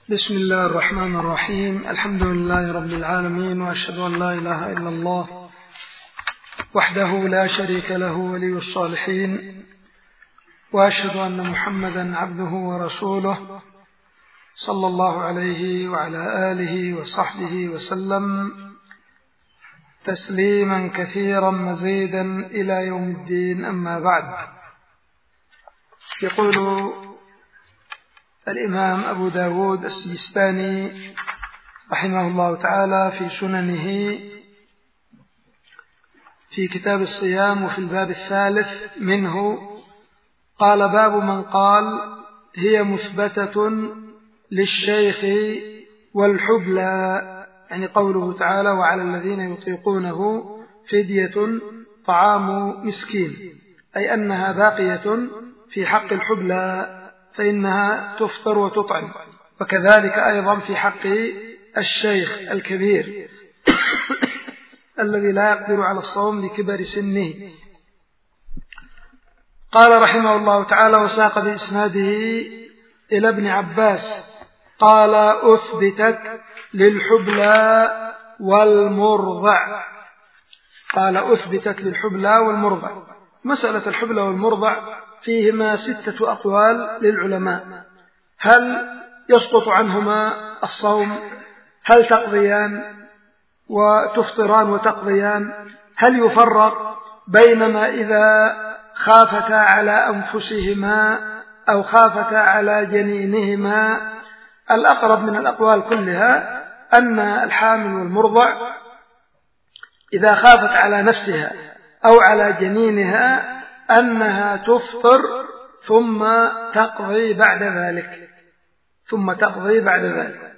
بسم الله الرحمن الرحيم. الحمد لله رب العالمين، وأشهد أن لا إله إلا الله وحده لا شريك له ولي الصالحين، وأشهد أن محمدا عبده ورسوله صلى الله عليه وعلى آله وصحبه وسلم تسليما كثيرا مزيدا إلى يوم الدين. أما بعد، يقول الإمام أبو داود السجستاني رحمه الله تعالى في سننه في كتاب الصيام وفي الباب الثالث منه، قال: باب من قال هي مثبتة للشيخ والحبلى، يعني قوله تعالى: وعلى الذين يطيقونه فدية طعام مسكين، أي أنها باقية في حق الحبلى فإنها تفطر وتطعم، وكذلك أيضا في حق الشيخ الكبير الذي لا يقدر على الصوم لكبر سنه. قال رحمه الله تعالى: وساق بإسناده إلى ابن عباس قال: أثبتت للحبلى والمرضع. قال: أثبتت للحبلى والمرضع. مسألة الحبلى والمرضع فيهما 6 أقوال للعلماء: هل يسقط عنهما الصوم؟ هل تقضيان وتفطران وتقضيان؟ هل يفرق بينما إذا خافتا على أنفسهما أو خافتا على جنينهما؟ الأقرب من الأقوال كلها أن الحامل والمرضع إذا خافت على نفسها أو على جنينها أنها تفطر ثم تقضي بعد ذلك،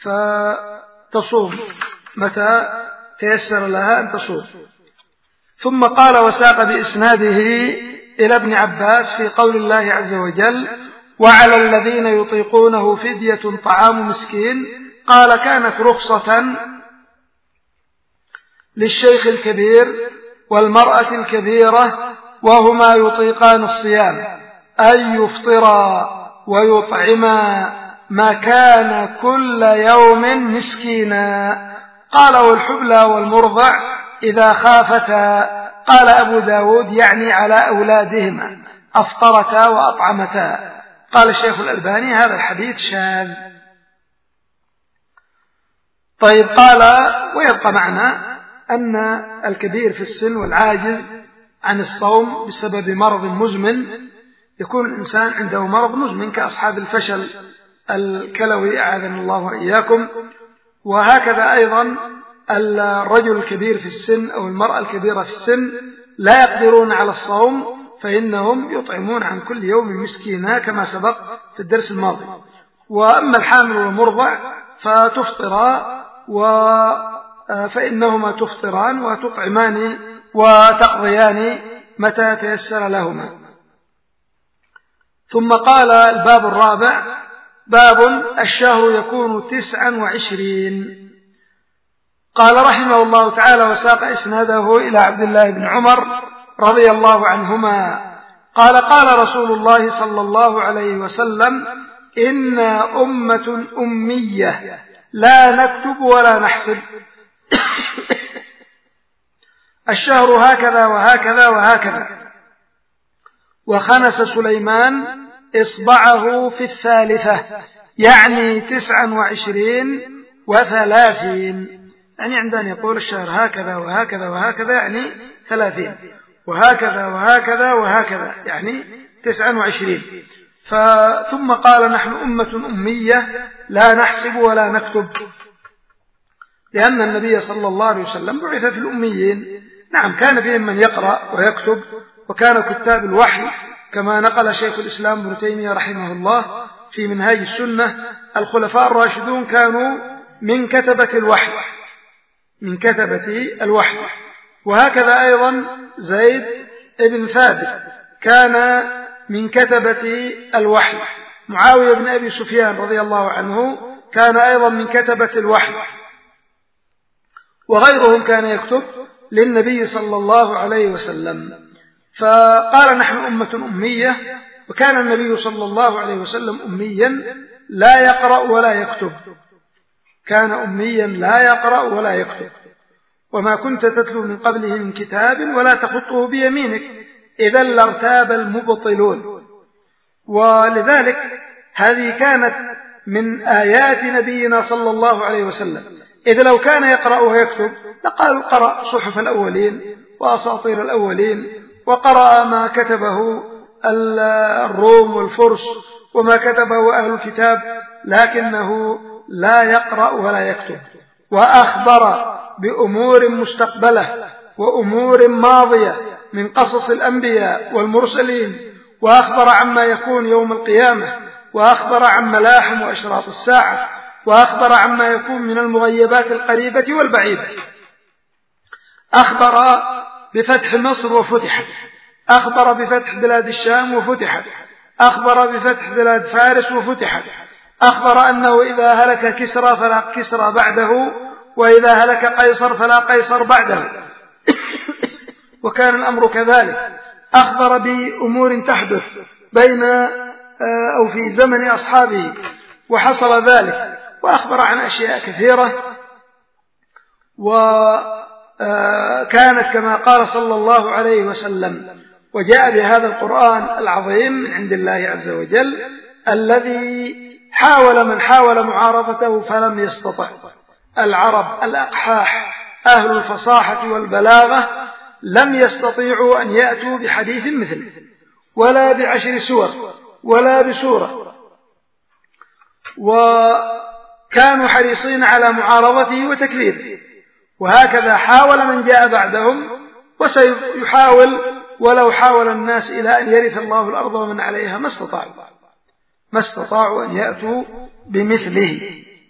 فتصوم متى تيسر لها أن تصوم. ثم قال: وساق بإسناده إلى ابن عباس في قول الله عز وجل: وعلى الذين يطيقونه فدية طعام مسكين، قال: كانت رخصة للشيخ الكبير والمرأة الكبيرة وهما يطيقان الصيام أن يفطرا ويطعما مكان كل يوم مسكينا. قال: والحبلى والمرضع إذا خافتا، قال أبو داود يعني على أولادهما، أفطرتا وأطعمتا. قال الشيخ الألباني: هذا الحديث شاذ. طيب، قال: ويبقى معنا أن الكبير في السن والعاجز عن الصوم بسبب مرض مزمن، يكون الإنسان عنده مرض مزمن كأصحاب الفشل الكلوي أعاذنا الله وإياكم، وهكذا أيضا الرجل الكبير في السن أو المرأة الكبيرة في السن لا يقدرون على الصوم، فإنهم يطعمون عن كل يوم مسكينا كما سبق في الدرس الماضي. وأما الحامل والمرضع فإنهما تفطران وتطعمان وتقضيان متى تيسر لهما. ثم قال: الباب الرابع: باب الشهر يكون 29. قال رحمه الله تعالى: وساق إسناده إلى عبد الله بن عمر رضي الله عنهما قال: قال رسول الله صلى الله عليه وسلم: إنا أمة أمية لا نكتب ولا نحسب، الشهر هكذا وهكذا وهكذا. وخنس سليمان إصبعه في 3، يعني 29 و30، يعني عندنا يقول الشهر هكذا وهكذا وهكذا يعني 30، وهكذا وهكذا وهكذا يعني 29. ثم قال: نحن أمة أمية لا نحسب ولا نكتب، لأن النبي صلى الله عليه وسلم بعث في الأميين. نعم، كان فيهم من يقرأ ويكتب، وكان كتاب الوحي كما نقل شيخ الإسلام ابن تيمية رحمه الله في منهاج السنة: الخلفاء الراشدون كانوا من كتبة الوحي. وهكذا أيضا زيد بن ثابت كان من كتبة الوحي. معاوية بن أبي سفيان رضي الله عنه كان أيضا من كتبة الوحي، وغيرهم كان يكتب للنبي صلى الله عليه وسلم. فقال: نحن أمة أمية، وكان النبي صلى الله عليه وسلم أميا لا يقرأ ولا يكتب، كان أميا لا يقرأ ولا يكتب. وما كنت تتلو من قبله من كتاب ولا تخطه بيمينك إذا لارتاب المبطلون. ولذلك هذه كانت من آيات نبينا صلى الله عليه وسلم، إذا لو كان يقرأ ويكتب لقالوا قرأ صحف الأولين وأساطير الأولين، وقرأ ما كتبه الروم والفرس وما كتبه أهل الكتاب، لكنه لا يقرأ ولا يكتب. وأخبر بأمور مستقبلة وأمور ماضية من قصص الأنبياء والمرسلين، وأخبر عما يكون يوم القيامة، وأخبر عن ملاحم وأشراط الساعة، وأخبر عما يكون من المغيبات القريبة والبعيدة. أخبر بفتح مصر وفتحت، أخبر بفتح بلاد الشام وفتحت، أخبر بفتح بلاد فارس وفتحت، أخبر أنه إذا هلك كسرى فلا كسرى بعده، وإذا هلك قيصر فلا قيصر بعده، وكان الأمر كذلك. أخبر بأمور تحدث بين أو في زمن أصحابه وحصل ذلك، وأخبر عن أشياء كثيرة، وكانت كما قال صلى الله عليه وسلم: وجاء بهذا القرآن العظيم من عند الله عز وجل الذي حاول من حاول معارضته فلم يستطع. العرب الأقحاح أهل الفصاحة والبلاغة لم يستطيعوا أن يأتوا بحديث مثله، ولا بعشر سور، ولا بسورة، وكانوا حريصين على معارضته وتكذيبه. وهكذا حاول من جاء بعدهم، وسيحاول ولو حاول الناس إلى أن يرث الله الأرض ومن عليها ما استطاعوا أن يأتوا بمثله.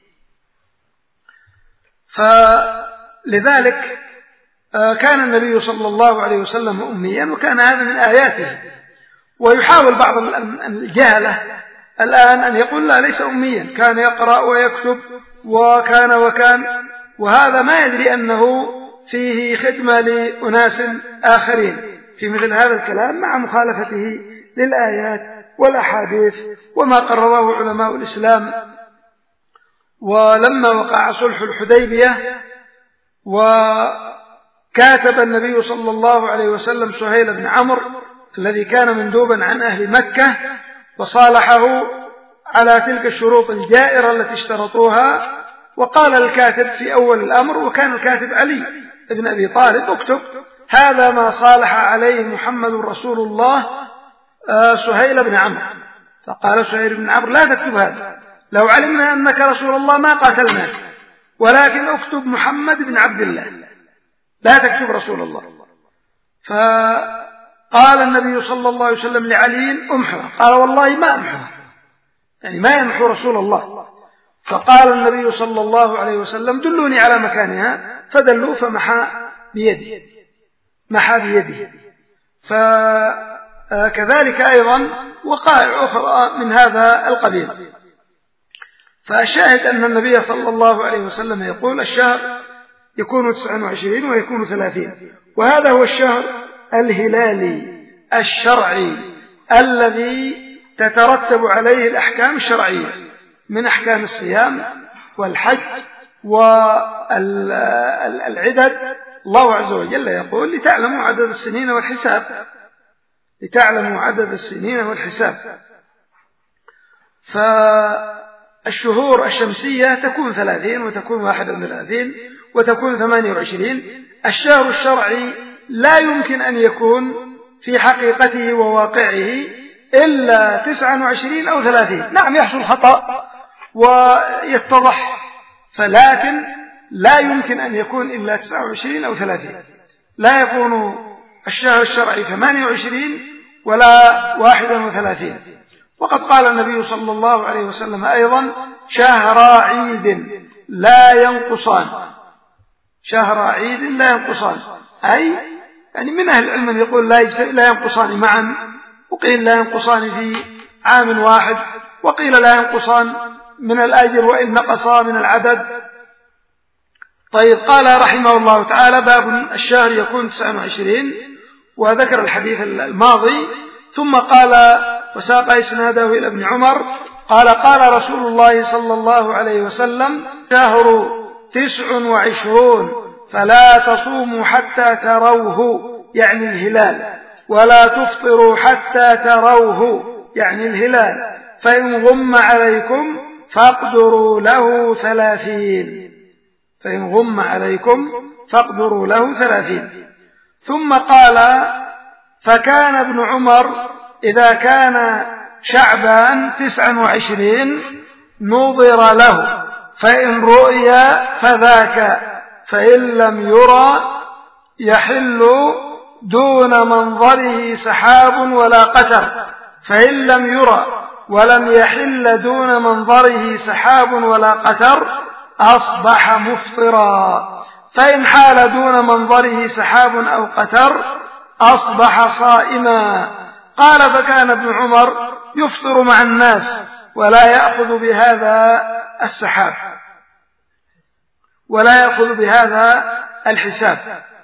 فلذلك كان النبي صلى الله عليه وسلم أميا، وكان هذا من آياته. ويحاول بعض الجهلة الآن أن يقول لا، ليس أميا، كان يقرأ ويكتب وكان، وهذا ما يدري أنه فيه خدمة لأناس آخرين في مثل هذا الكلام، مع مخالفته للآيات والأحاديث وما قرره علماء الإسلام. ولما وقع صلح الحديبية وكاتب النبي صلى الله عليه وسلم سهيل بن عمرو الذي كان مندوبا عن أهل مكة، وصالحه على تلك الشروط الجائرة التي اشترطوها، وقال الكاتب في أول الأمر، وكان الكاتب علي بن أبي طالب: اكتب هذا ما صالح عليه محمد رسول الله سهيل بن عمرو. فقال سهيل بن عمرو: لا تكتب هذا، لو علمنا أنك رسول الله ما قاتلناك، ولكن اكتب محمد بن عبد الله، لا تكتب رسول الله. فقال النبي صلى الله عليه وسلم لعلي: امحوها. قال: والله ما امحوها، يعني ما يمحو رسول الله. فقال النبي صلى الله عليه وسلم: دلوني على مكانها، فدلوا فمحى بيده، محى بيده. فكذلك أيضا وقائع أخرى من هذا القبيل. فالشاهد أن النبي صلى الله عليه وسلم يقول: الشهر يكون 29 ويكون 30، وهذا هو الشهر الهلالي الشرعي الذي تترتب عليه الأحكام الشرعية من أحكام الصيام والحج والعدد. الله عز وجل يقول: لتعلموا عدد السنين والحساب، لتعلموا عدد السنين والحساب. فالشهور الشمسية تكون 30 وتكون 31 وتكون 28. الشهر الشرعي لا يمكن أن يكون في حقيقته وواقعه إلا 29 أو 30. نعم يحصل خطأ ويتضح، فلكن لا يمكن أن يكون إلا 29 أو 30. لا يكون الشهر الشرعي 28 ولا 31. وقد قال النبي صلى الله عليه وسلم أيضا: شهر عيد لا ينقصان، شهر عيد لا ينقصان، أي يعني من أهل العلم من يقول لا ينقصان معا، وقيل لا ينقصان في عام واحد، وقيل لا ينقصان من الأجر وإن نقصا من العدد. طيب، قال رحمه الله تعالى: باب الشهر يكون 29، وذكر الحديث الماضي، ثم قال: وساق إسناده إلى ابن عمر قال قال رسول الله صلى الله عليه وسلم شهر 29 فلا تصوموا حتى تروه يعني الهلال ولا تفطروا حتى تروه يعني الهلال فإن غم عليكم فاقدروا له 30 فإن غم عليكم فاقدروا له 30. ثم قال فكان ابن عمر إذا كان شعبان 29 نظر له فإن رؤي فذاك فإن لم يرى يحل دون منظره سحاب ولا قتر فإن لم يرى ولم يحل دون منظره سحاب ولا قتر أصبح مفطرا فإن حال دون منظره سحاب أو قتر أصبح صائما. قال فكان ابن عمر يفطر مع الناس ولا يأخذ بهذا السحاب ولا يأخذ بهذا الحساب.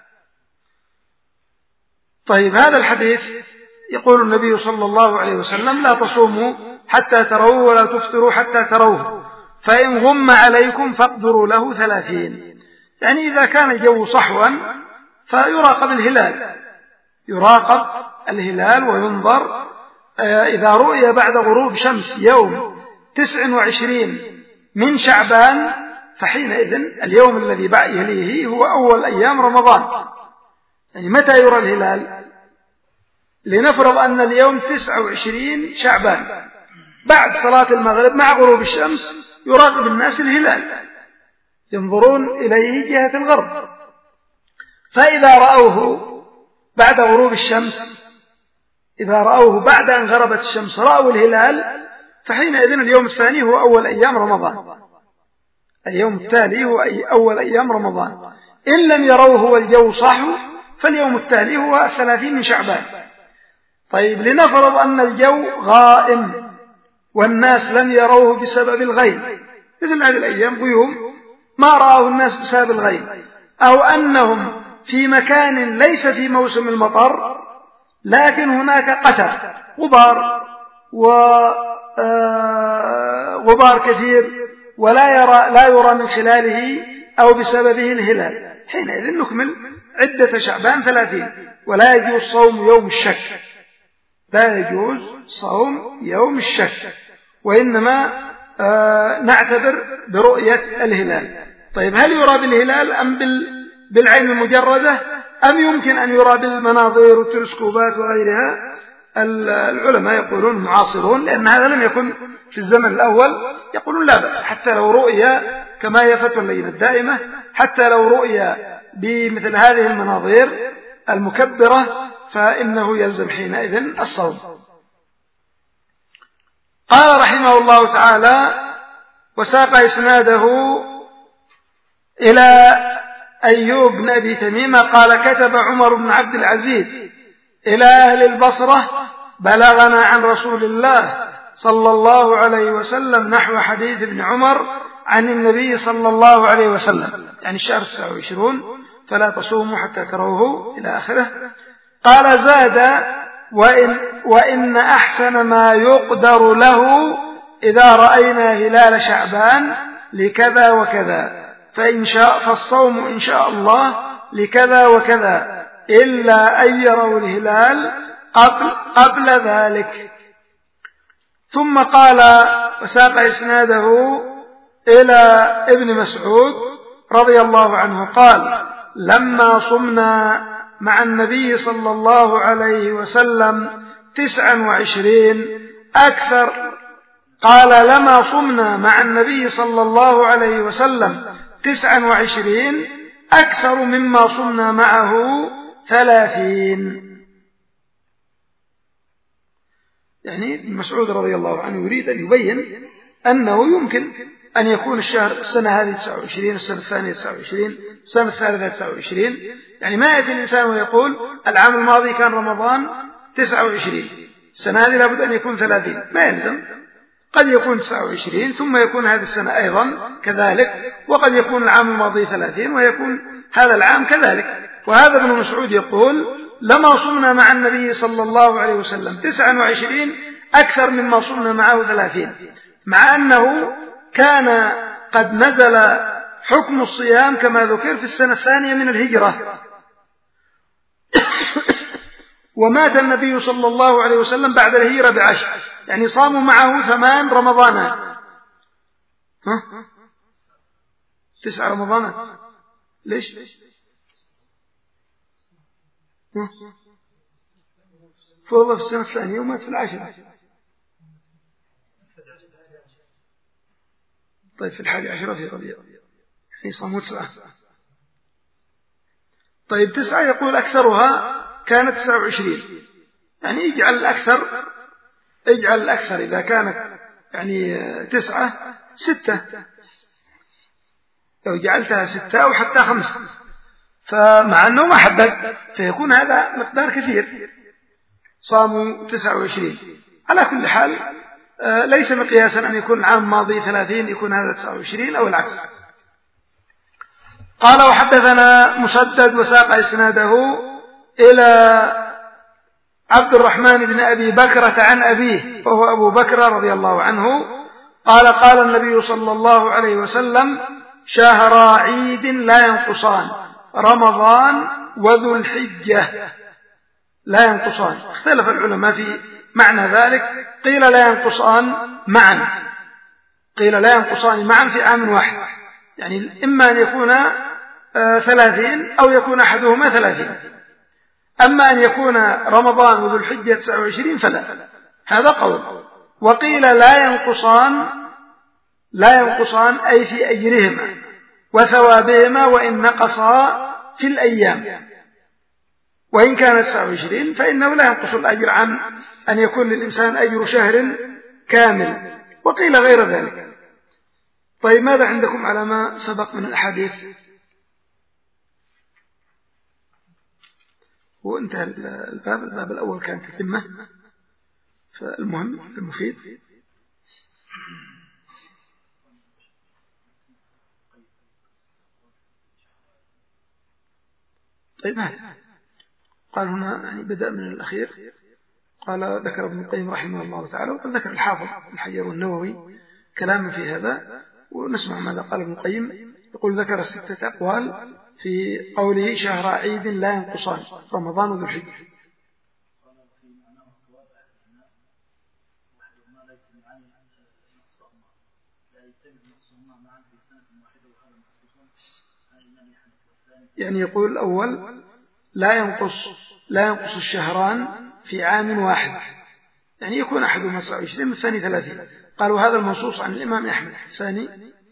طيب هذا الحديث يقول النبي صلى الله عليه وسلم لا تصوموا حتى تروه ولا تفطروا حتى تروه فإن غم عليكم فاقدروا له 30. يعني إذا كان الجو صحوا فيراقب الهلال يراقب الهلال وينظر إذا رؤي بعد غروب شمس يوم 29 من شعبان فحينئذ اليوم الذي يليه هو أول أيام رمضان. يعني متى يرى الهلال؟ لنفرض أن اليوم 29 شعبان بعد صلاة المغرب مع غروب الشمس يراقب الناس الهلال ينظرون إليه جهة الغرب فإذا رأوه بعد غروب الشمس إذا رأوه بعد أن غربت الشمس رأوا الهلال فحينئذ اليوم الثاني هو أول أيام رمضان اليوم التالي هو أول أيام رمضان. إن لم يروه والجو صحو فاليوم التالي هو 30 من شعبان. طيب لنفرض أن الجو غائم والناس لم يروه بسبب الغيم مثل هذه الأيام غيوم ما رأوه الناس بسبب الغيم أو أنهم في مكان ليس في موسم المطر لكن هناك قتر غبار كثير لا يرى من خلاله أو بسببه الهلال حينئذ نكمل عدة شعبان 30 ولا يجوز صوم يوم الشك لا يجوز صوم يوم الشك وإنما نعتبر برؤية الهلال. طيب هل يرى بالهلال أم بالعين المجردة أم يمكن أن يرى بالمناظير والتلسكوبات وغيرها؟ العلماء يقولون معاصرون لأن هذا لم يكن في الزمن الأول يقولون لا بأس حتى لو رؤيا كما هي فتوى اللجنة الدائمة حتى لو رؤيا بمثل هذه المناظير المكبرة فإنه يلزم حينئذ الصوم. قال رحمه الله تعالى وساق إسناده إلى أيوب بن أبي تميمة قال كتب عمر بن عبد العزيز إلى أهل البصرة بلغنا عن رسول الله صلى الله عليه وسلم نحو حديث ابن عمر عن النبي صلى الله عليه وسلم يعني الشهر 29 فلا تصوموا حتى تروه إلى آخره. قال زاد وإن أحسن ما يقدر له إذا رأينا هلال شعبان لكذا وكذا فإن شاء فالصوم إن شاء الله لكذا وكذا إلا أن يروا الهلال قبل ذلك. ثم قال وساق إسناده إلى ابن مسعود رضي الله عنه قال لما صمنا مع النبي صلى الله عليه وسلم 29 قال لما صمنا مع النبي صلى الله عليه وسلم 29 أكثر مما صمنا معه 30. يعني ابن مسعود رضي الله عنه يريد أن يبين أنه يمكن أن يكون السنة هذه 29 السنة الثانية 29 السنة الثالثة 29 يعني ما يأتي الإنسان ويقول العام الماضي كان رمضان 29 السنة هذه لابد أن يكون 30 ما يلزم قد يكون 29 ثم يكون هذه السنة أيضا كذلك وقد يكون العام الماضي 30 ويكون هذا العام كذلك. وهذا ابن مسعود يقول لما صمنا مع النبي صلى الله عليه وسلم 29 أكثر مما صمنا معه 30، مع أنه كان قد نزل حكم الصيام كما ذكر في السنة الثانية من الهجرة، ومات النبي صلى الله عليه وسلم بعد الهجرة ب10، يعني صاموا معه 8 رمضانات. 9 رمضانات. ليش؟ فرض في السنة الثانية ومات في 10. طيب في 11 في ربيع، يعني صاموا 9. طيب 9 يقول أكثرها كانت 29، يعني اجعل الأكثر إذا كانت يعني 9 6، لو جعلتها 6 أو حتى 5، فمع أنه ما حدد فيكون هذا مقدار كثير، صاموا 29. على كل حال ليس مقياسا أن يكون العام الماضي 30 يكون هذا 29 أو العكس. قال وحدثنا مسدد وساق إسناده إلى عبد الرحمن بن أبي بكرة عن أبيه وهو أبو بكر رضي الله عنه قال قال النبي صلى الله عليه وسلم شهر عيد لا ينقصان، رمضان وذو الحجة لا ينقصان. اختلف العلماء في معنى ذلك، قيل لا ينقصان معا في عام واحد، يعني إما أن يكون 30 أو يكون أحدهما 30. أما أن يكون رمضان وذو الحجة 29 فلا، هذا قول. وقيل لا ينقصان أي في أجرهما وثوابهما وإن نقصا في الأيام، وإن كانت 29 فإنه لا ينقص الأجر عن أن يكون للإنسان أجر شهر كامل. وقيل غير ذلك. طيب ماذا عندكم على ما سبق من الأحاديث؟ وانتهى الباب الأول كان تتمة، فالمهم المفيد. طيب هذا قال هنا يعني بدأ من الأخير. قال ذكر ابن القيم رحمه الله تعالى، وقد ذكر الحافظ ابن حجر والنووي كلاما في هذا، ونسمع ماذا قال ابن القيم. يقول ذكر 6 أقوال في قوله شهر عيد لا ينقصان، رمضان وذو الحجة. يعني يقول الأول لا ينقص الشهران في عام واحد، يعني يكون أحدهما 29 والثاني 30. قالوا هذا المنصوص عن الإمام أحمد. الثاني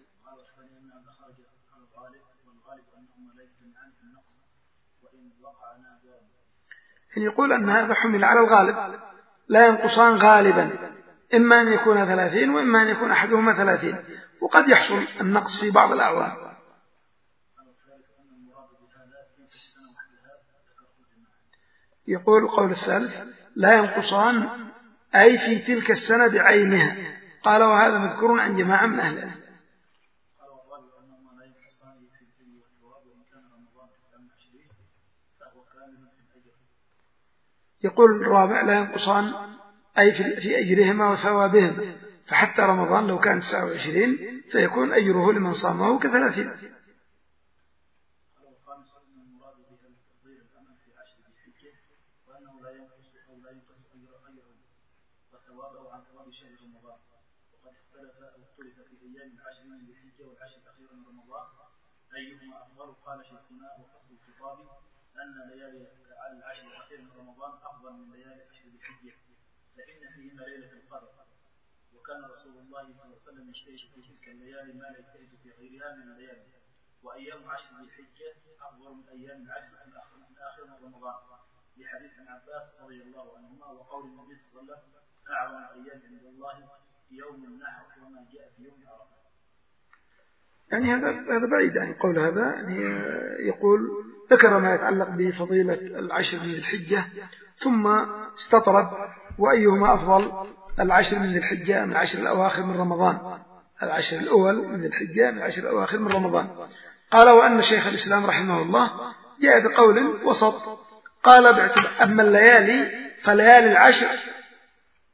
يعني يقول أن هذا حمل على الغالب، لا ينقصان غالبا، إما أن يكون 30 وإما أن يكون أحدهما 30، وقد يحصل النقص في بعض الأعوام. يقول القول الثالث لا ينقصان أي في تلك السنة بعينها. قال وهذا مذكور عن جماعة من أهل العلم. يقول الرابع لا ينقصان أي في أجرهما وثوابهما، فحتى رمضان لو كان 29 فيكون أجره لمن صامه ك30. أيهما أفضل؟ قال شيخنا وفصل الخطاب أن ليالي العشر الأخير من رمضان أفضل من ليالي عشر ذي الحجة، فإن فيهما ليلة القدر، وكان رسول الله صلى الله عليه وسلم يجتهد في تلك الليالي ما لا يجتهد في غيرها من الليالي، وأيام عشر ذي الحجة أفضل من أيام العشر الآخر من رمضان، لحديث عن عباس رضي الله عنهما وقول النبي صلى الله عليه وسلم أعظم الأيام عند الله يوم النحر وما جاء في يوم عرفة. يعني هذا بعيد عن قول هذا. يعني يقول ذكر ما يتعلق بفضيلة العشر من ذي الحجة، ثم استطرد وأيهما أفضل، العشر من ذي الحجة من العشر الأواخر من رمضان، العشر الأول من ذي الحجة من العشر الأواخر من رمضان. قال وأن شيخ الإسلام رحمه الله جاء بقول وسط، قال أما الليالي فليالي العشر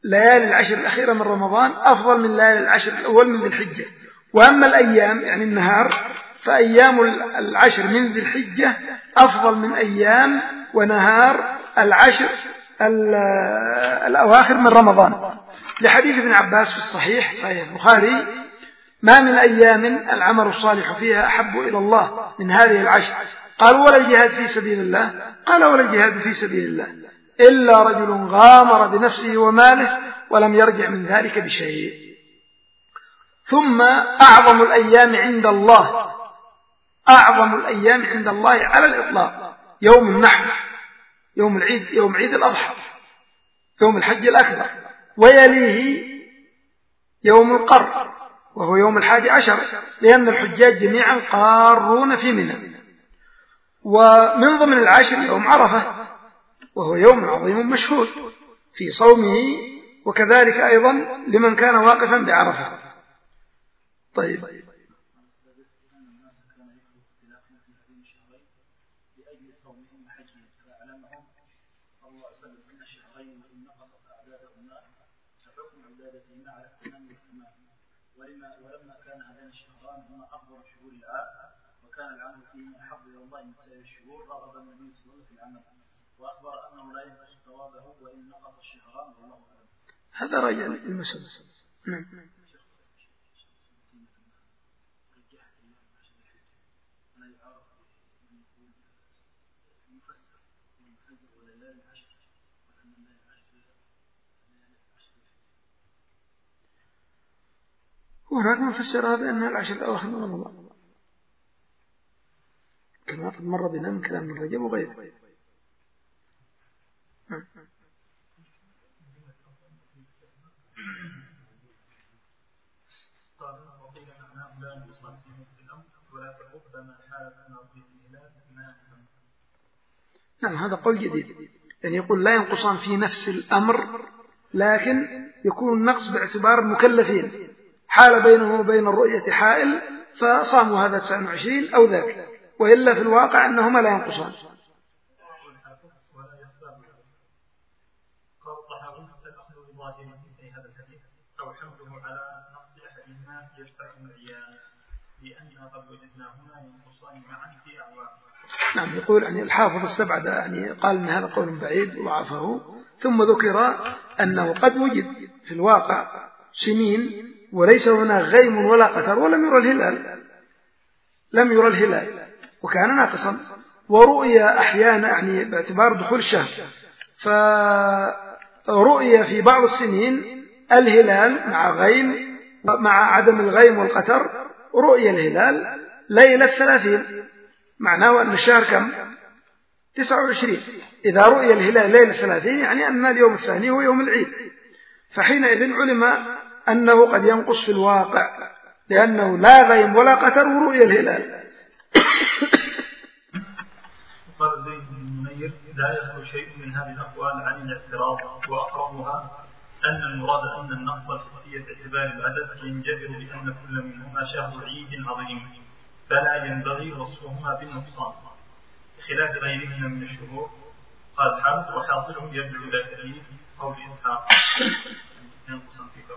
ليالي العشر الأخيرة من رمضان أفضل من ليالي العشر الأول من ذي الحجة. وأما الأيام يعني النهار فأيام العشر من ذي الحجة أفضل من أيام ونهار العشر الأواخر من رمضان، لحديث ابن عباس في الصحيح صحيح البخاري: ما من أيام العمل الصالح فيها أحب إلى الله من هذه العشر. قال: ولا الجهاد في سبيل الله؟ قال: ولا الجهاد في سبيل الله إلا رجل غامر بنفسه وماله ولم يرجع من ذلك بشيء. ثم أعظم الأيام عند الله، أعظم الأيام عند الله على الإطلاق يوم النحر، يوم العيد، يوم عيد الأضحى، يوم الحج الأكبر، ويليه يوم القر وهو يوم 11، لأن الحجاج جميعا قارون في منى. ومن ضمن العاشر يوم عرفة وهو يوم عظيم مشهود في صومه، وكذلك أيضا لمن كان واقفا بعرفة. طيب. ولما كان هذان الشهران هما أفضل شهور العام وكان العمل فيهما أحب إلى الله من سائر الشهور، رغب النبي صلى الله عليه وسلم في العمل وأخبر أنه لا ينقص ثوابه وإن نقص الشهران والله أعلم. هذا رأي المسألة. نعم. وهناك من فسر هذا أنها العشر الأواخر من رمضان كما مر بنا من كلام من رجب وغيره. وقيل معناه لا ينقص في نفس الأمر ولا تحب ما حالت في الهلال ما. نعم، هذا قول جديد، يعني يقول لا ينقصان في نفس الأمر، لكن يكون النقص باعتبار المكلفين، حال بينه وبين الرؤية حائل فصاموا هذا 29 أو ذاك، وإلا في الواقع أنهما لا ينقصان. أو حمله على نقص أحدهما يستحكم العيان لأننا قد وجدناهما ينقصان معا في أعوام. نعم، يقول يعني الحافظ استبعد، يعني قال أن هذا قول بعيد وضعفه، ثم ذكر أنه قد وجد في الواقع سنين وليس هناك غيم ولا قتر ولم يرى الهلال، لم يرى الهلال وكان ناقصا، ورؤيا أحيانا يعني باعتبار دخول الشهر، فرؤيا في بعض السنين الهلال مع غيم، مع عدم الغيم والقتر رؤيا الهلال ليلة 30، معناه أن الشهر كم؟ 29. إذا رؤيا الهلال ليلة 30 يعني أن اليوم الثاني هو يوم العيد، فحينئذ علم أنه قد ينقص في الواقع لأنه لا غيم ولا قتر ورؤيا الهلال. قال زيد بن منير: لا يخلو شيء من هذه الأقوال عن الاعتراض، وأقربها أن المراد أن النقص الحسي باعتبار العدد ينجبر بأن كل منهما شهر عيد عظيم، فلا ينبغي وصفهما بالنقصان بخلاف غيرهما من الشهور. قال حافظ: وحاصله يدعو إلى تأييد قول إسحاق ينقصان في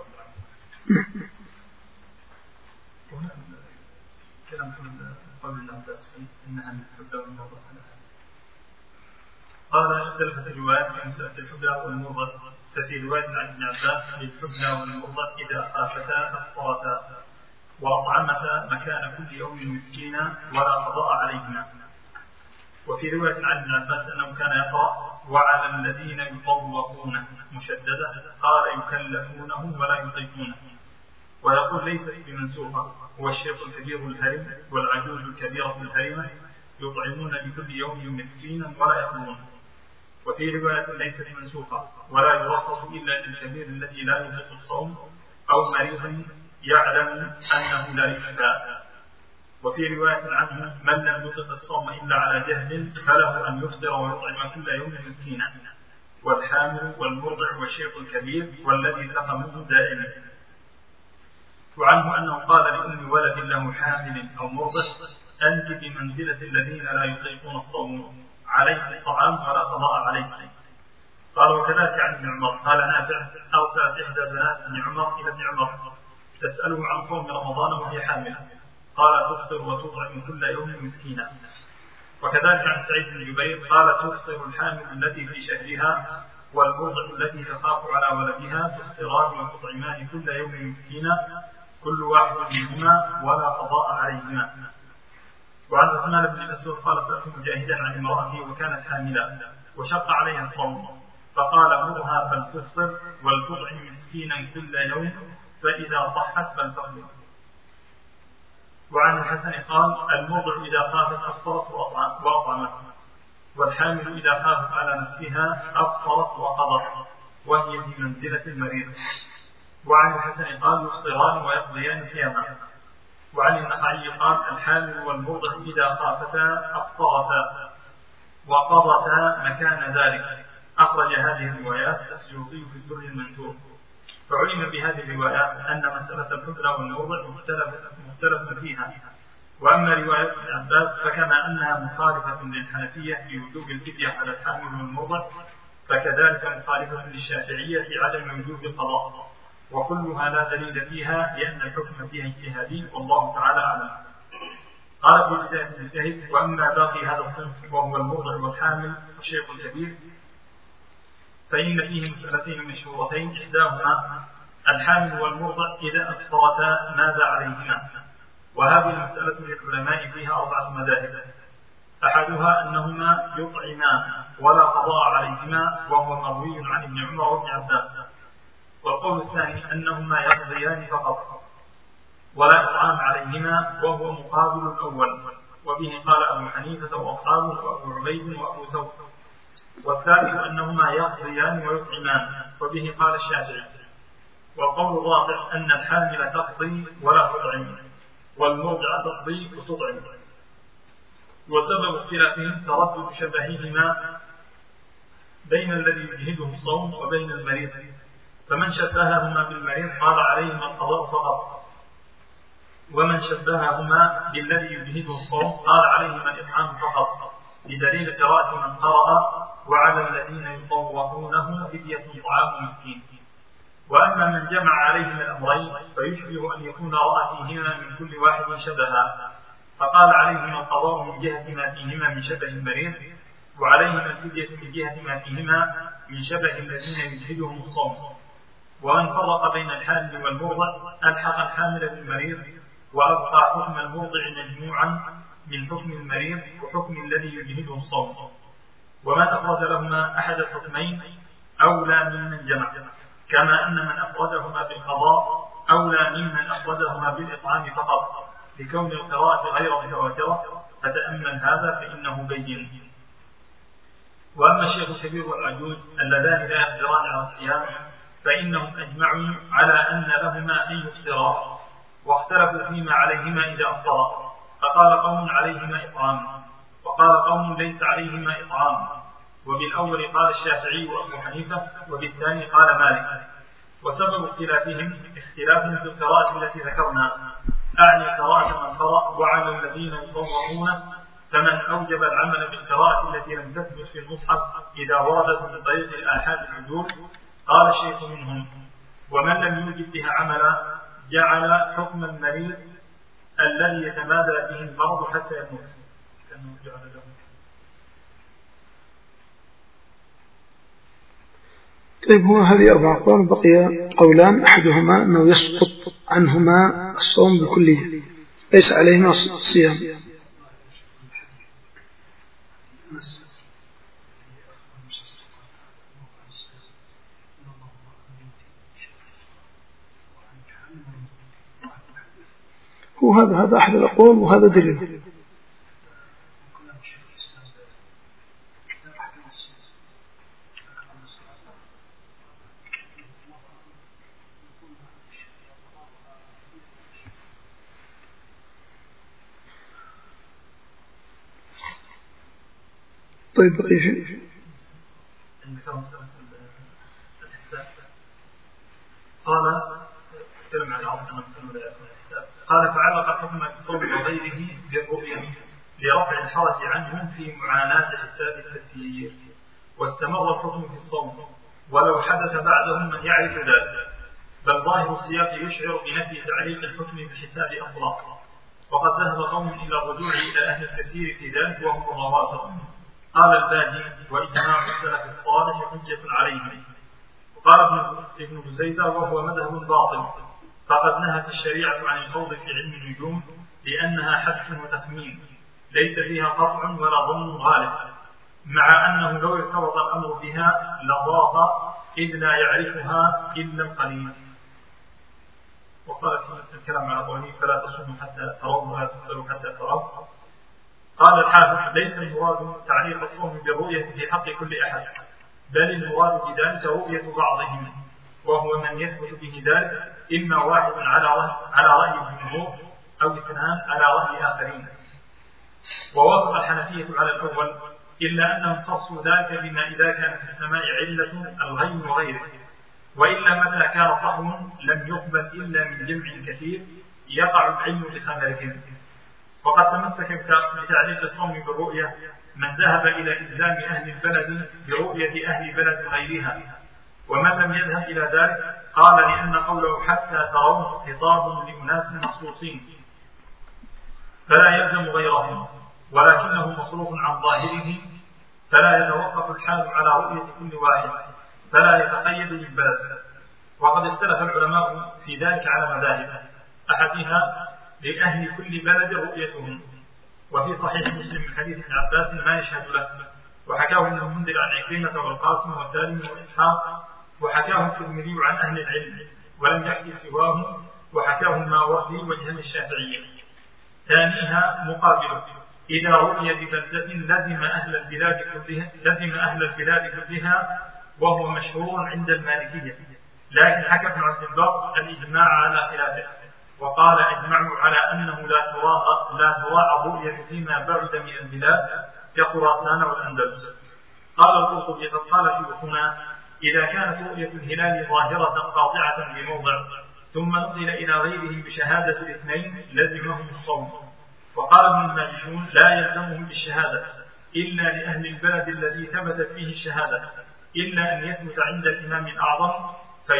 كلام قول ابن عباس إنها من الحبلى والمرضى. قال: اختلفت الروايات في مسألة الحبلى والمرضى، ففي رواية عن ابن عباس: للحبلى والمرضى إذا خافتا أفطرتا وأطعمتا مكان كل يوم مسكينا ولا قضاء عليهما. وفي رواية عن ابن عباس أنه كان يقرأ: وعلى الذين يطوقون مشددة قال يكلفونه ولا يطيقونه. ويقول: ليست بمنسوخة، هو الشيخ الكبير الهرم والعجوز الكبيرة الهرمة يطعمون لكل يوم مسكينا ولا يأكلون. وفي رواية: ليست منسوخة، ولا يرخص إلا للكبير الذي لا يطيق الصوم أو مريض يعلم أنه لا يشفى. وفي رواية عنه: من لم يطق الصوم إلا على جهل فله أن يفطر ويطعم كل يوم مسكينا، والحامل والمرضع والشيخ الكبير والذي سقمه دائما. وعنه أنه قال لأم ولد له حامل أو مرضع: أنت بمنزلة الذين لا يطيقون الصوم، عليك الطعام ولا قضاء عليك. قال وكذلك عن ابن عمر قال نافع أرسلت إحدى بنات ابن عمر إلى ابن عمر تسأله عن صوم رمضان وهي حاملة قال تفطر وتطعم كل يوم مسكينا. وكذلك عن سعيد بن جبير قال تفطر الحامل التي في شهرها والمرضع التي تخاف على ولدها تفطران وتطعمان كل يوم مسكينا كل واحد منهما ولا قضاء عليهما. وعن عثمان بن مسعود قال سألت مجاهدا عن امرأته وكانت حاملة وشق عليها الصوم فقال مرها فلتفطر ولتطعم مسكينا كل يوم فإذا صحت فلتقضي. وعن الحسن قال المرضع إذا خافت أفطرت وأطعمت والحامل إذا خافت على نفسها أفطرت وقضت وهي بمنزلة المريض. وعن الحسن قال يفطران ويقضيان صياما. وعن النخعي قال الحامل والمرضع إذا خافتا أفطرتا وقضتا مكان ذلك. أخرج هذه الروايات السيوطي في الدر المنثور. فعلم بهذه الروايات أن مسألة الحبلى والمرضع مختلف فيها. وأما رواية ابن عباس فكما أنها مخالفة للحنفية في وجوب الفدية على الحامل والمرضع فكذلك مخالفة للشافعية في عدم وجوب القضاء، وكلها لا دليل فيها لأن الحكم فيها اجتهادي والله تعالى أعلم. قال في بداية المجتهد وأما باقي هذا الصنف وهو المرضع والحامل والشيخ الكبير فإن فيه مسألتين مشهورتين إحداهما الحامل والمرضع إذا أفطرتا ماذا عليهما. وهذه المسألة للعلماء فيها 4 مذاهب. أحدها أنهما يطعمان ولا قضاء عليهما وهو مروي عن ابن عمر وابن عباس. والقول الثاني أنهما يقضيان فقط ولا إطعام عليهما وهو مقابل الأول وبه قال أبو حنيفة وأصحابه وأبو عبيد وأبو ثور. والثالث أنهما يقضيان ويطعمان وبه قال الشافعي. والقول الرابع أن الحامل تقضي ولا تطعم والمرضع تقضي وتطعم. وسبب اختلافهم تردد شبههما بين الذي يجهده الصوم وبين المريض، فمن شبههما بالمريض قال عليهما القضاء فقط، ومن شبههما بالذي يجهده الصوم قال عليهما الإطعام فقط، بدليل قراءة من قرأ وعلى الذين يطوقونه فدية طعام مسكين. وأما من جمع عليهما الأمرين فيشبه أن يكون رأى فيهما من كل واحد شبها، فقال عليهما القضاء من جهة ما فيهما من شبه المريض، وعليهما الفدية من جهة ما فيهما من شبه الذين يجهدهم الصوم. ومن فرق بين الحامل والمرضع ألحق الحامل بالمريض وأبقى حكم المرضع مجموعا من حكم المريض وحكم الذي يجهده الصوم. ومن أفرد لهما أحد الحكمين أولى ممن جمع، كما أن من أفردهما بالقضاء أولى ممن أفردهما بالإطعام فقط، لكون القراءة غير متواترة، فتأمل هذا فإنه بين. وأما الشيخ الكبير والعجوز اللذان لا يقدران على الصيام فإنهم أجمعوا على أن لهما أن يفطرا، واختلفوا فيما عليهما إذا أفطرا، فقال قوم عليهما إطعام وقال قوم ليس عليهما إطعام. وبالأول قال الشافعي وأبو حنيفة وبالثاني قال مالك. وسبب اختلافهم في القراءة التي ذكرنا، أعني قراءة من قرأ وعلى الذين يطوقونه، فمن أوجب العمل بالقراءة التي لم تثبت في المصحف إذا وردت من طريق الآحاد العدول قال الشيخ منهم، ومن لم يوجب بها عملا جعل حكم المريض الذي يتمادى به المرض حتى يموت كأنه جعل له. طيب، هو هذه 4 أقوال، بقي قولان أحدهما أنه يسقط عنهما الصوم بالكلية ليس عليهما صيام. هو هذا أحد الأقوال وهذا دليل. طيب، بقي شيء قال فعلق الحكم الصوم وغيره بالرؤية لرفع الحرج عنهم في معاناة حساب التسيير. واستمر الحكم في الصوم، ولو حدث بعدهم من يعرف ذلك، بل ظاهر السياق يشعر بنفي تعليق الحكم بحساب أصلا، وقد ذهب قوم إلى الرجوع إلى أهل الكثير في ذلك وهم الروافض. قال الباجي: وإجماع السلف الصالح حجة عليهم. وقال ابن بزيدة: وهو مذهب باطل، فقد نهت الشريعة عن الخوض في علم النجوم لأنها حدث وتخمين ليس فيها قطع ولا ظن غالب، مع أنه لو ارتبط الأمر بها لضاق إذ لا يعرفها إلا القليل. وقال في الكلام على قوله: فلا تصوموا حتى تروا ولا تفطروا حتى تروا. قال الحافظ: ليس المراد تعليق الصوم بالرؤية في حق كل أحد، بل المراد بذلك رؤية بعضهم، وهو من يثبت به ذلك إما واحد على رأي الجمهور أو اثنان على رأي آخرين. ووافق الحنفية على الأول، إلا أنهم خصوا ذلك بما إذا كان في السماء علة الغيم وغيره، وإلا متى كان صحو لم يقبل إلا من جمع كثير يقع العلم بخبرهم. وقد تمسك بتعليق الصوم بالرؤية من ذهب إلى إلزام أهل البلد برؤية أهل بلد غيرها، ومن لم يذهب إلى ذلك قال لأن قوله حتى ترون خطاب لأناس مخصوصين فلا يلزم غيرهم، ولكنه مصروف عن ظاهره، فلا يتوقف الحال على رؤية كل واحد، فلا يتقيد بالبلد. وقد اختلف العلماء في ذلك على مذاهب، أحدها لأهل كل بلد رؤيتهم، وفي صحيح مسلم من حديث ابن عباس ما يشهد له، وحكاه ابن المنذر عن عكرمة والقاسم وسالم وإسحاق، وحكاه الترمذي عن أهل العلم ولم يحكي سواه، وحكاه الماوردي وجه الشافعية. ثانيها مقابله: إذا رؤي ببلدة لزم أهل البلاد كلها، وهو مشهور عند المالكية، لكن حكى ابن عبد البر الإجماع على خلافه، وقال: اجمعوا على أنه لا تراعى الرؤية فيما بعد من البلاد كخراسان والأندلس. قال القرطبي: قد قال في هنا: إذا كانت رؤية الهلال ظاهرة قاطعة بموضع ثم نقل إلى غيرهم بشهادة الاثنين لزمهم الصوم. وقال ابن الماجشون: لا يلزمهم بالشهادة إلا لأهل البلد الذي ثبتت فيه الشهادة، إلا أن يثبت عند الإمام الأعظم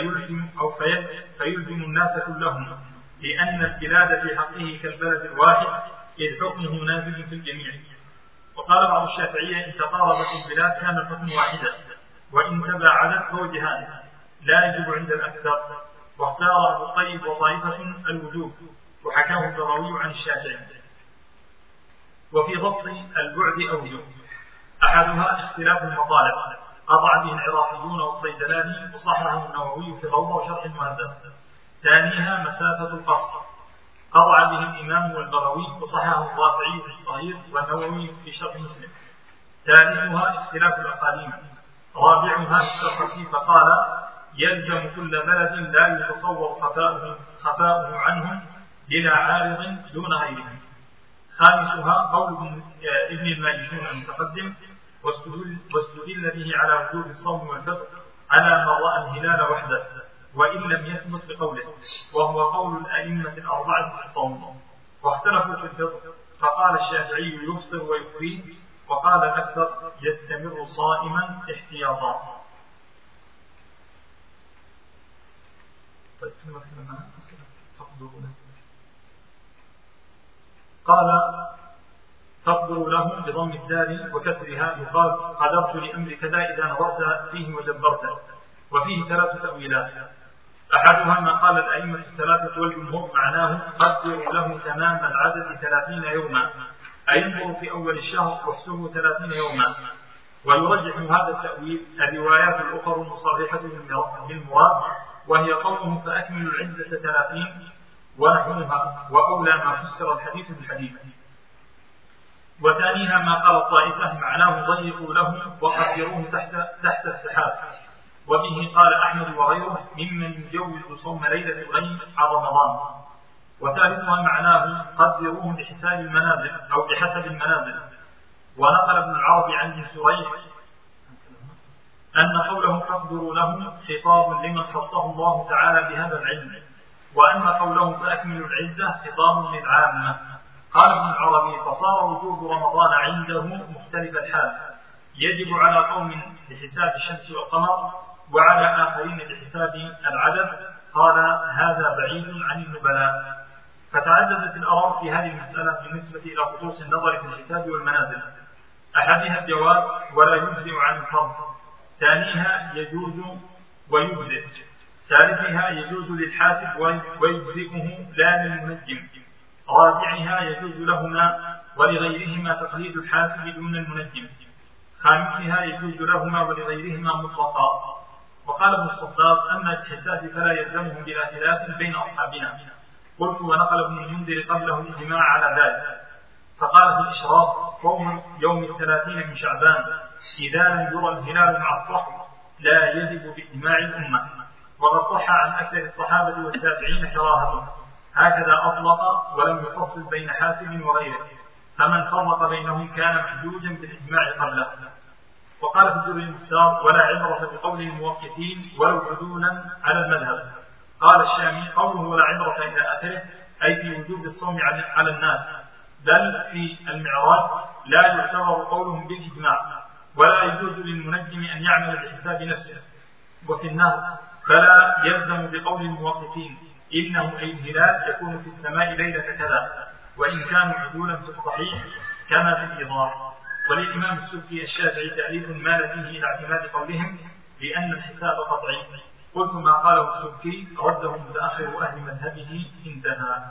فيلزم الناس كلهم، لأن البلاد في حقه كالبلد الواحد إذ حكمه نافذ في الجميع. وقال بعض الشافعية: إن تقاربت البلاد كان الحكم واحدا، وإن تباعدت فوجهان لا يجب عند الأكثر. واختار أبو الطيب وطائفة الوجوب، وحكاه البراوي عن الشافعي. وفي ضبط البعد أوجه: أحدها اختلاف المطالب، قطع به العراقيون والصيدلاني، وصححه النووي في الروضة وشرح المهذب. ثانيها مسافة القصر، قطع به الإمام والبغوي، وصححه الرافعي في الصغير والنووي في شرح مسلم. ثالثها اختلاف الأقاليم. رابعها السرقسي فقال: يلزم كل بلد لا يتصور خفاؤه عنهم بلا عارض دون غيرهم. خامسها قول ابن الماجشون المتقدم، واستدل به على وجوب الصوم والفطر على من رأى الهلال وحده وإن لم يثبت بقوله، وهو قول الأئمة الأربعة في الصوم. واختلفوا في الفطر، فقال الشافعي: يفطر ويكفيه، وقال الأكثر: يستمر صائما احتياطا. قال: تقدر له بضم الدال وكسرها، يقال: قدرت لأمر كذا إذا نظرت فيه ودبرته. وفيه ثلاث تأويلات، أحدها ما قال الأئمة الثلاثة والجمهور معناه: قدروا له تمام العدد 30 يوما، أي انظروا في أول الشهر واحسبوا 30 يوما. ويرجح هذا التأويل الروايات الأخرى المصرحة بالمراد، وهي قوله: فأكملوا العدة 30 ونحوها، وأولى ما فسر الحديث بالحديث. وثانيها ما قال الطائفة معناه: ضيقوا له وقدروه تحت السحاب، وبه قال أحمد وغيره ممن يجوز صوم ليلة الغيم على رمضان. وثالثها معناه: قدروه بحساب المنازل أو بحسب المنازل. ونقل ابن العربي عن ابن سريح أن قوله قدروا له خطاب لمن خصه الله تعالى بهذا العلم، وأن قوله فأكملوا العدة خطاب للعامة. قال ابن العربي: فصار وجوب رمضان عنده مختلف الحال، يجب على قوم بحساب الشمس والقمر وعلى آخرين بحساب العدد. قال هذا بعيد عن النبلاء. فتعددت الآراء في هذه المسألة بالنسبة إلى خصوص النظر في الحساب والمنازل. أحدها الجواز ولا يجزئ عن الفرض، ثانيها يجوز ويجزئ، ثالثها يجوز للحاسب ويجزئه لا للمنجم، رابعها يجوز لهما ولغيرهما تقليد الحاسب دون المنجم، خامسها يجوز لهما ولغيرهما مطلقا. وقال ابن الصداق أما الحساب فلا يلزمه بلا خلاف بين أصحابنا. قلت ونقل ابن المنذر قبله الإجماع على ذلك، فقال في الإشراف صوم يوم 30 من شعبان إذا لم يرى الهلال مع الصحو لا يجب بإجماع الأمة. وقد صح عن أكثر الصحابة والتابعين كراهته، هكذا أطلق ولم يفصل بين حاسب وغيره، فمن فرق بينهم كان محجوجا بالإجماع قبله. وقال في الدر المختار ولا عبرة بقول الموقتين ولو عدولا على المذهب. قال الشامي قوله ولا عبرة إلى آخره أي في وجوب الصوم على الناس، بل في المعراج لا يعتبر قولهم بالإجماع، ولا يجوز للمنجم أن يعمل بحساب نفسه. وفي النهر فلا يلزم بقول الموقتين إنه أي الهلال يكون في السماء ليلة كذا، وإن كانوا عدولا في الصحيح كما في الإيضاح. وللإمام السبكي الشافعي تأليف مال فيه إلى اعتماد قولهم لأن الحساب قطعي. قلت ما قاله السبكي رده متأخر أهل مذهبه انتهى.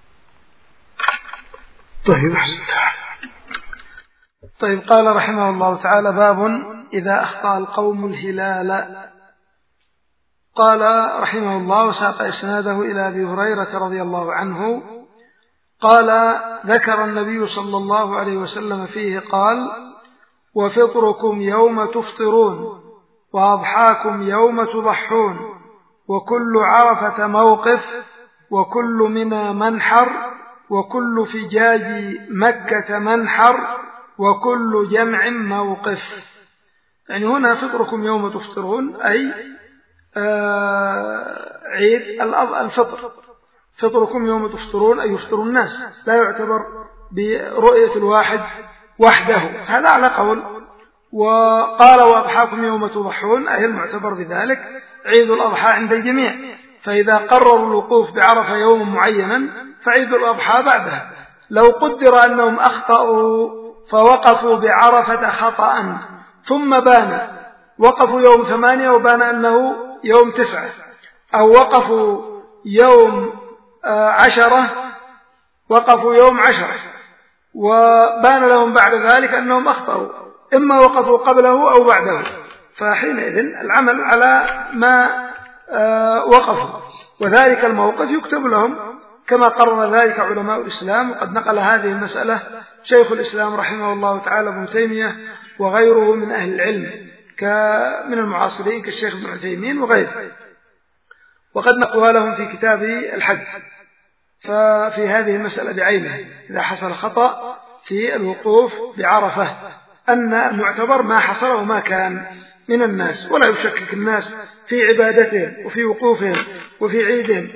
طيب قال رحمه الله تعالى باب إذا أخطأ القوم الهلال. قال رحمه الله وساق إسناده إلى أبي هريرة رضي الله عنه قال ذكر النبي صلى الله عليه وسلم فيه قال وفطركم يوم تفطرون وأضحاكم يوم تضحون وكل عرفة موقف وكل منى منحر وكل فجاج مكة منحر وكل جمع موقف. يعني هنا فطركم يوم تفطرون أي عيد الفطر. فطركم يوم تفطرون أي يفطر الناس، لا يعتبر برؤية الواحد وحده، هذا على قول. وقال وأضحاكم يوم تضحون أي المعتبر بذلك عيد الأضحى عند الجميع، فإذا قرروا الوقوف بعرفة يوم معينا فعيد الأضحى بعدها. لو قدر أنهم أخطأوا فوقفوا بعرفة خطأ ثم بان وقفوا يوم 8 وبان أنه يوم 9، أو وقفوا يوم 10 وقفوا يوم 10 وبان لهم بعد ذلك أنهم أخطأوا، إما وقفوا قبله أو بعده، فحينئذ العمل على ما وقفوا، وذلك الموقف يكتب لهم كما قرر ذلك علماء الإسلام. وقد نقل هذه المسألة شيخ الإسلام رحمه الله تعالى ابن تيمية وغيره من أهل العلم من المعاصرين كالشيخ ابن عثيمين وغيره، وقد نقلها لهم في كتاب الحج. ففي هذه المسألة بعينها إذا حصل خطأ في الوقوف بعرفة أن المعتبر ما حصل وما كان من الناس، ولا يشكك الناس في عبادتهم وفي وقوفهم وفي عيدهم.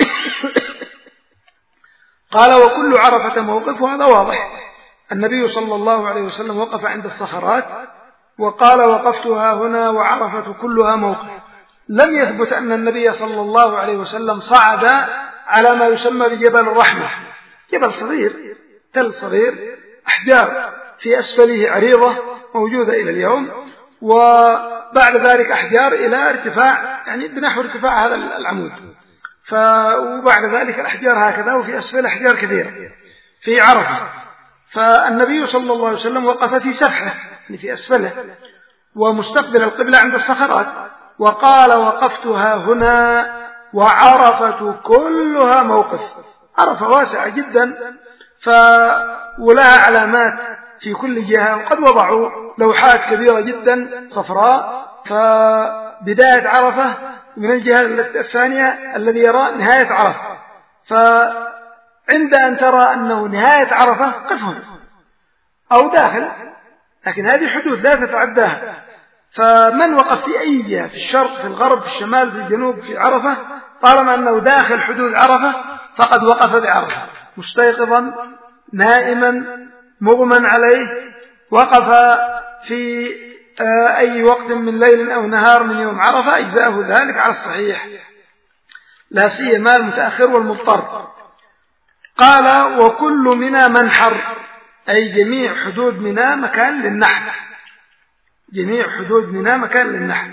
قال وكل عرفة موقف، وهذا واضح. النبي صلى الله عليه وسلم وقف عند الصخرات وقال وقفتها هنا وعرفة كلها موقف. لم يثبت أن النبي صلى الله عليه وسلم صعد على ما يسمى بجبل الرحمة، جبل صغير، تل صغير، أحجار في أسفله عريضة موجودة إلى اليوم، وبعد ذلك أحجار إلى ارتفاع يعني بنحو ارتفاع هذا العمود، وبعد ذلك الأحجار هكذا، وفي أسفل أحجار كثيرة في عرفة. فالنبي صلى الله عليه وسلم وقف في سفحه يعني في أسفله ومستقبل القبلة عند الصخرات، وقال وقفتها هنا وعرفة كلها موقف. عرفة واسعة جدا ولها علامات في كل جهة، وقد وضعوا لوحات كبيرة جدا صفراء، فبداية عرفة من الجهة الثانية الذي يرى نهاية عرفة، فعند أن ترى أنه نهاية عرفة قف هنا أو داخل، لكن هذه حدود لا تتعداها. فمن وقف في أي جهة، في الشرق في الغرب في الشمال في الجنوب في عرفة، طالما أنه داخل حدود عرفة فقد وقف بعرفة، مستيقظا نائما مغمى عليه، وقف في أي وقت من ليل أو نهار من يوم عرفة أجزأه ذلك على الصحيح، لا سيما المتأخر والمضطر. قال وكل منى منحر، أي جميع حدود منى مكان للنحر، جميع حدود منى مكان للنحر.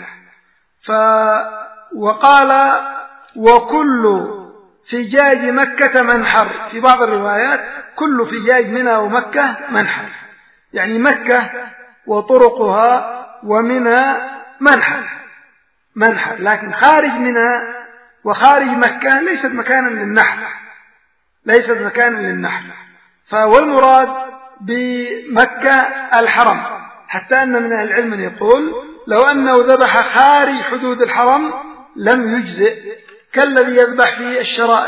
وقال وكل فجاج مكة منحر، في بعض الروايات كل فجاج منى ومكة منحر، يعني مكة وطرقها ومنى منحر، لكن خارج منى وخارج مكة ليست مكانا للنحر، والمراد بمكة الحرم، حتى أن من أهل العلم يقول لو أنه ذبح خارج حدود الحرم لم يجزئ، كالذي يذبح في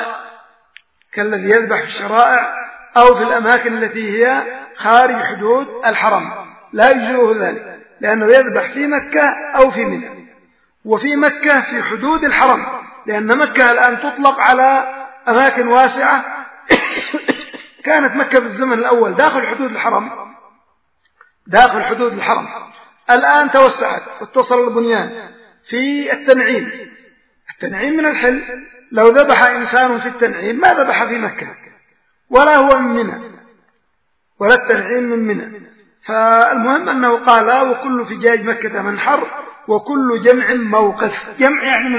الشرائع أو في الأماكن التي هي خارج حدود الحرم، لا يجزئه ذلك، لأنه يذبح في مكة أو في منى، وفي مكة في حدود الحرم، لأن مكة الآن تطلق على أماكن واسعة. كانت مكة في الزمن الأول داخل حدود الحرم، الآن توسعت واتصل البنيان في التنعيم من الحل. لو ذبح إنسان في التنعيم ما ذبح في مكة، ولا هو من منى، ولا التنعيم من منى. فالمهم أنه قال وكل فجاج مكة منحر، وكل جمع موقف، جمع يعني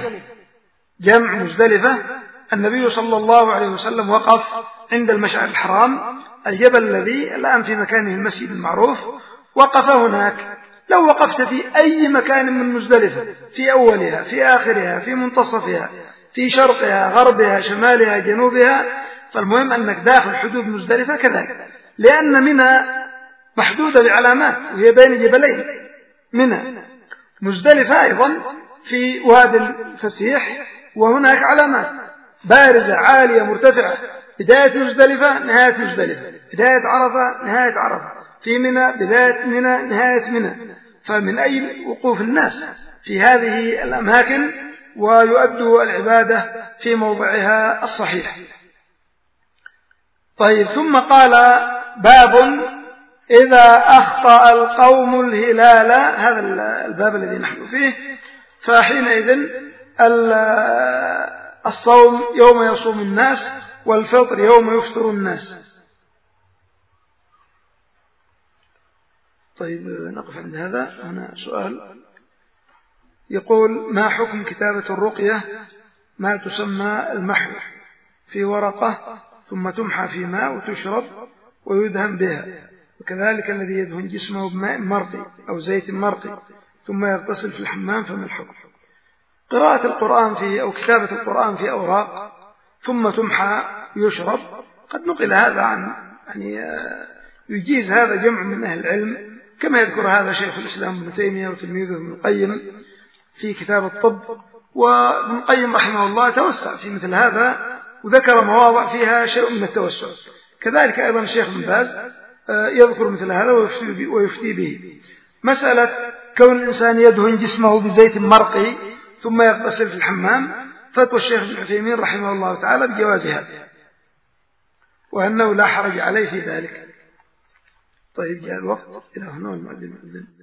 مزدلفة. النبي صلى الله عليه وسلم وقف عند المشعر الحرام، الجبل الذي الآن في مكانه المسجد المعروف، وقف هناك. لو وقفت في أي مكان من مزدلفة، في أولها، في آخرها، في منتصفها، في شرقها، غربها، شمالها، جنوبها، فالمهم أنك داخل حدود مزدلفة كذلك، لأن منى محدودة بعلامات وهي بين جبلين منى. مزدلفة أيضا في وادي الفسيح، وهناك علامات بارزة عالية مرتفعة، بداية مزدلفة نهاية مزدلفة، بداية عرفة نهاية عرفة، في منى بداية منى نهاية منى. فمن أي وقوف الناس في هذه الأماكن ويؤدوا العبادة في موضعها الصحيح. طيب، ثم قال باب إذا أخطأ القوم الهلال، هذا الباب الذي نحن فيه، فحينئذ الصوم يوم يصوم الناس، والفطر يوم يفطر الناس. طيب، نقف عند هذا. هنا سؤال يقول: ما حكم كتابة الرقية ما تسمى المحو في ورقة ثم تمحى في ماء وتشرب ويدهن بها، وكذلك الذي يدهن جسمه بماء مرقي أو زيت مرقي ثم يغتسل في الحمام، فما الحكم؟ قراءة القرآن في أو كتابة القرآن في أوراق ثم تمحى ويشرب قد نقل هذا عن يجيز هذا جمع من أهل العلم، كما يذكر هذا شيخ الإسلام ابن تيمية وتلميذه ابن القيم في كتاب الطب. وابن القيم رحمه الله توسع في مثل هذا وذكر مواضع فيها شيء من التوسع. كذلك أيضا الشيخ ابن باز يذكر مثل هذا ويفتي به. مسألة كون الإنسان يدهن جسمه بزيت مرقي ثم يغتسل في الحمام، فتوى الشيخ ابن عثيمين رحمه الله تعالى بجواز هذا، وأنه لا حرج عليه في ذلك. طيب، جاء الوقت إلى هنا، المؤذن